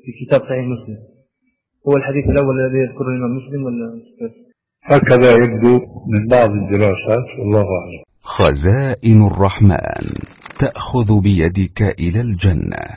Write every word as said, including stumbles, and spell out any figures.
في كتاب صحيح مسلم هو الحديث الأول الذي يذكره الإمام مسلم ولا؟ هكذا يبدو من بعض الدراسات، والله أعلم. خزائن الرحمن تأخذ بيدك إلى الجنة.